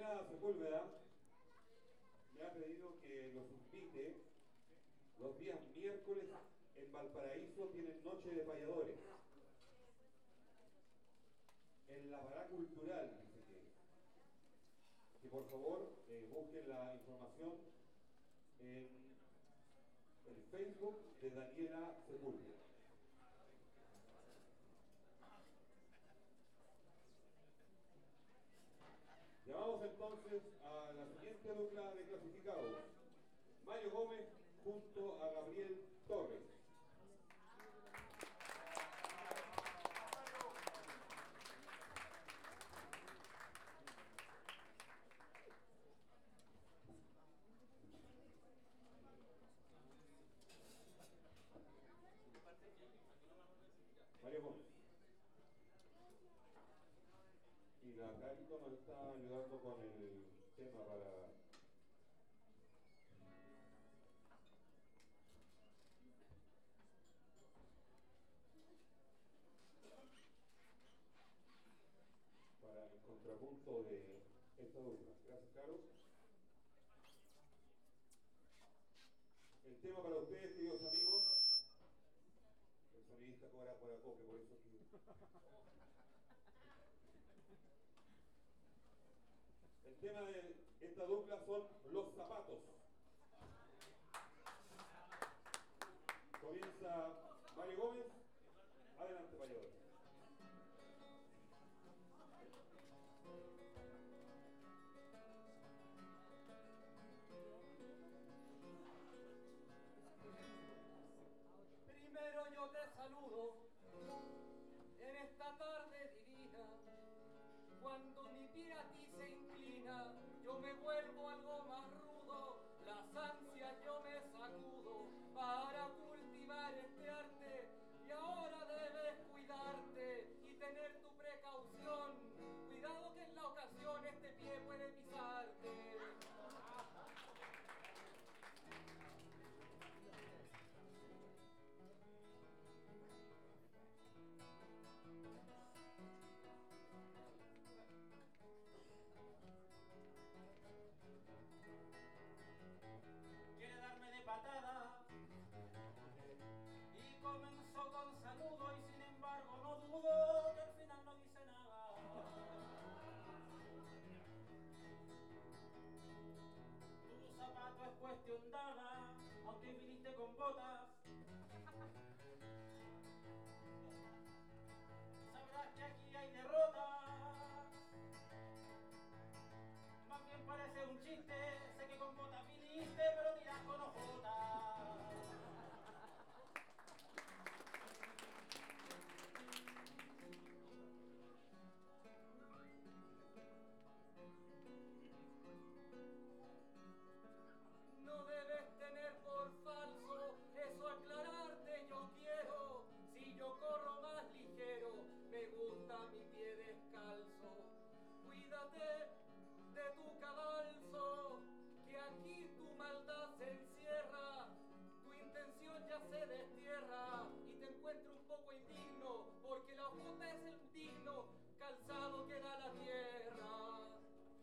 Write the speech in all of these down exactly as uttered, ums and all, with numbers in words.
Daniela Sepúlveda me ha pedido que los invite los días miércoles en Valparaíso. Tienen noche de payadores en la Pará Cultural, dice que, que por favor eh, busquen la información en el Facebook de Daniela Sepúlveda. Llamamos entonces a la siguiente dupla de clasificados: Mario Gómez junto a Gabriel Torres. Mario Gómez. Y la Carito nos está ayudando con el tema para... para el contrapunto de esta dupla. Gracias, Carlos. El tema para ustedes, queridos amigos. El sonidista cobra por acople, por eso que... El tema de esta dupla son Los Zapatos. Comienza Mario Gómez. Adelante, Mario Gómez. Primero yo te saludo en esta tarde divina. Cuando mi pie a ti se inclina, yo me vuelvo algo más rudo. Las ansias yo me sacudo para cultivar este arte. Y ahora debes cuidarte y tener tu precaución. Cuidado que en la ocasión este pie puede pisarte. Patada y comenzó con saludo y sin embargo no dudo que al final no dice nada. Tu zapato es cuestión dada, aunque viniste con botas. Sabrás que aquí hay derrotas. Más bien parece un chiste, sé que con botas viniste, pero tiras con ojotas. No debes tener por falso, eso aclararte yo quiero. Si yo corro más ligero, me gusta mi pie descalzo. Cuídate de tu cadalso, que aquí tu maldad se encierra. Tu intención ya se destierra y te encuentro un poco indigno, porque la ojota es el digno calzado que da la tierra.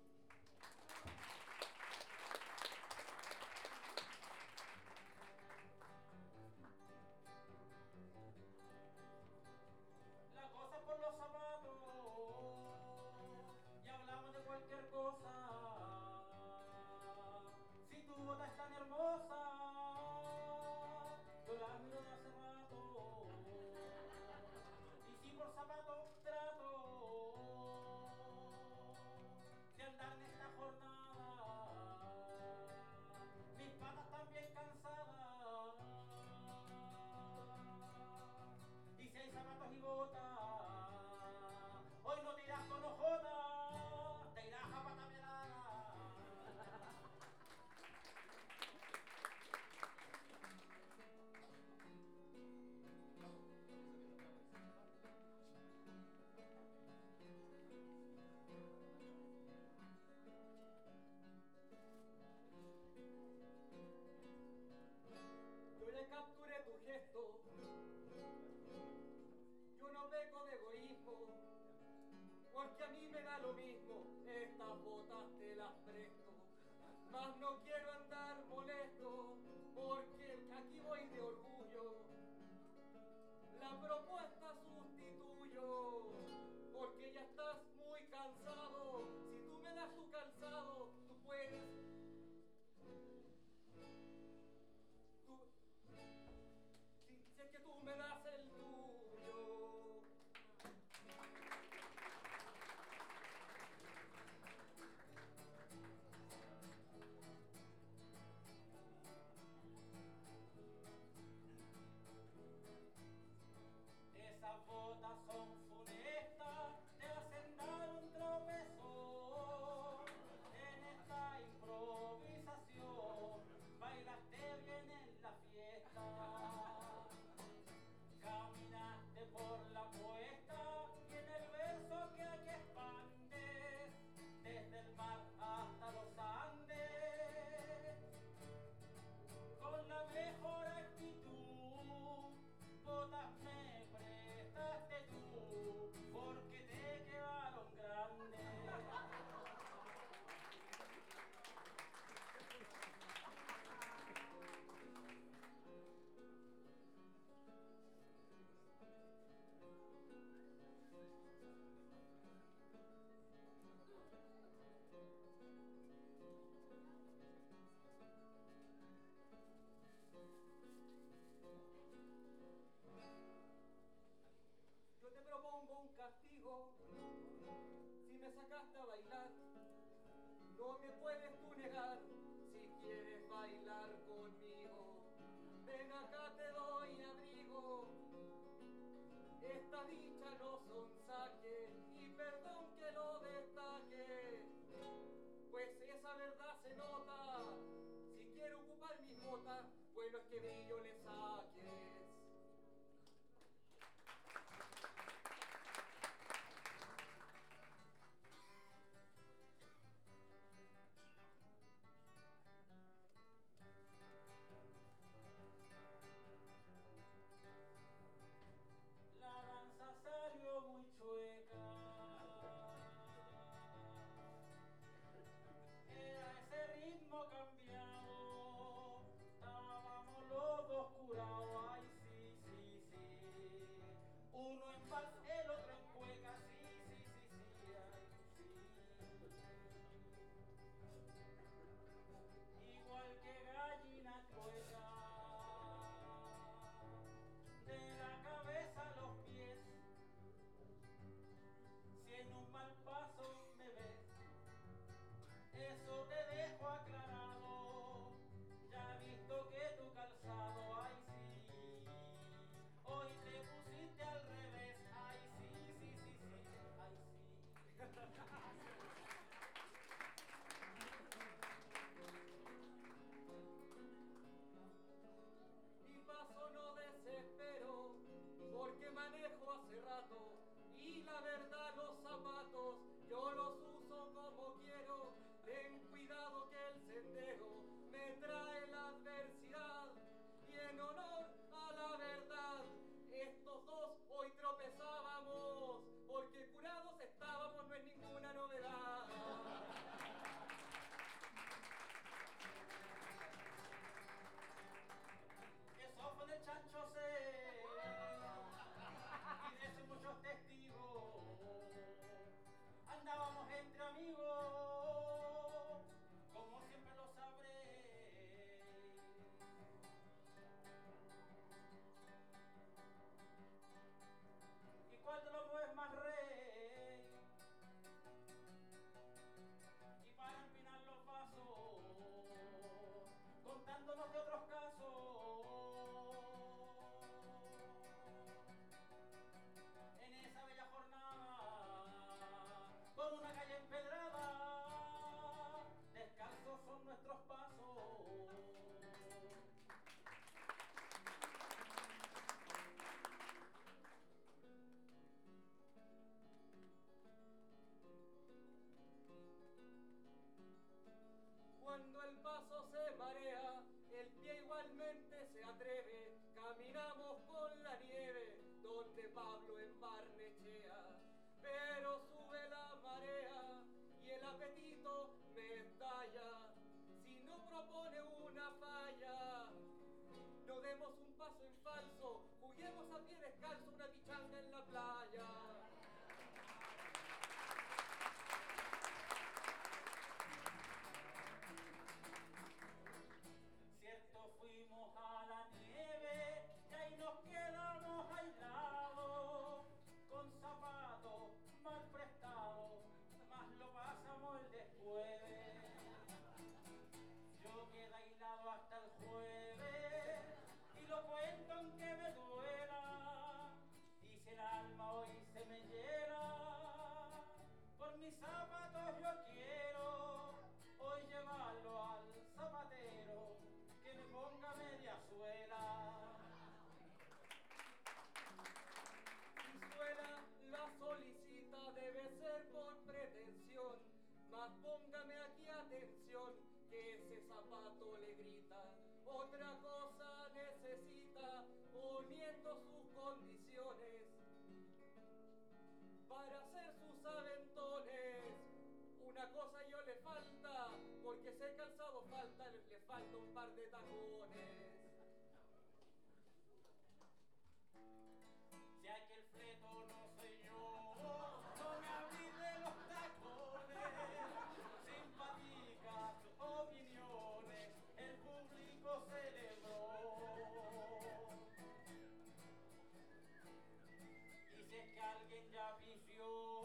La cosa por los zapatos y hablamos de cualquier cosa. Si tu bota es tan hermosa, yo la miro de hace rato. Y si por zapatos trato de andar en esta jornada, mis patas están bien cansadas. Y si hay zapatos y botas, hoy no te irás con ojotas, te irás a pata pelada. Yo le capturé tu gesto, yo no peco de egoísmo, porque a mí me da lo mismo, estas botas te las mas no quiero andar molesto, porque aquí voy de orgullo. La propuesta sustituyo, porque ya estás muy cansado. Si tú me das tu calzado, tú puedes. Tú, si, si es que tú me das el tuyo. Esas botas son funestas, te hacen dar un tropezón. En esta improvisación bailaste bien en la fiesta. Caminaste por la puesta y en el verso que aquí expandes, desde el mar hasta los Andes, con la mejor actitud, botas me prestaste tú, porque te quedaron grandes. Yo te propongo un castigo. Si me sacaste a bailar, no me puedes tú negar. Si quieres bailar conmigo, ven acá, te doy abrigo. Esta dicha no son saque, y perdón que lo destaque, pues esa verdad se nota. Si quiero ocupar mis botas, bueno es que brillo le saques. La danza salió muy chueca. Era ese ritmo cambiado. Estábamos los dos curados. Ay, sí, sí, sí. Uno en vals, el otro en cueca. Sí, sí, sí, sí. Ay, sí. Igual que gallina cueca. De la cabeza a los pies, si en un mal paso me ves, eso te dejo aclarado. Ya he visto que tu calzado, ay sí, hoy te pusiste al revés, ay sí, sí, sí, sí, ay sí. Mi paso no desespero, porque manejo hace rato, y la verdad los zapatos yo los uso como quiero. Ten cuidado que el sendero me trae la adversidad, y en honor a la verdad, estos dos hoy tropezábamos, porque curados estábamos, no es ninguna novedad. Eso fue del chancho C y de eso muchos testigos. Andábamos entre amigos, como siempre lo sabré. ¿Y cuál de los dos es más rey? Y para empinar los vasos, contándonos de otros casos. En esa bella jornada, por una calle empedrada, descalzos son nuestros pasos. Cuando el paso se marea, el pie igualmente se atreve. Caminamos con la nieve, donde Pablo en Barnechea. Pero sube la marea y el apetito me estalla. Si para hacer sus aventones. Una cosa yo le falta, porque ese calzado falta, le, le falta un par de tacones. Si aquel fleto no soy yo, no me hablé de los tacones. Simpáticas opiniones, el público celebró. Y si es que alguien ya pifió,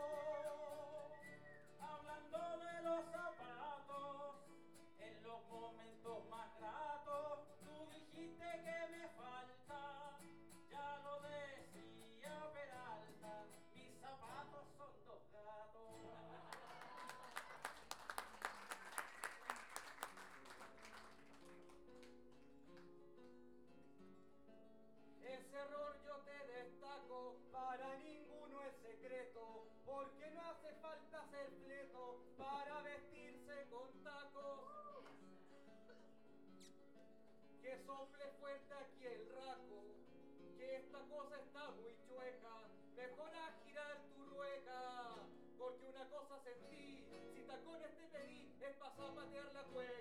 hablando de los zapatos, en los momentos más gratos, tú dijiste que me falta, ya lo decía Peralta, mis zapatos son dos gatos. Ese error yo te destaco, para ninguno es secreto, porque no hace falta ser fleto para vestirse con tacos. Que sople fuerte aquí el raco, que esta cosa está muy chueca, mejor a girar tu rueca, porque una cosa sentí, si tacones te pedí, es pa' zapatear la cueca.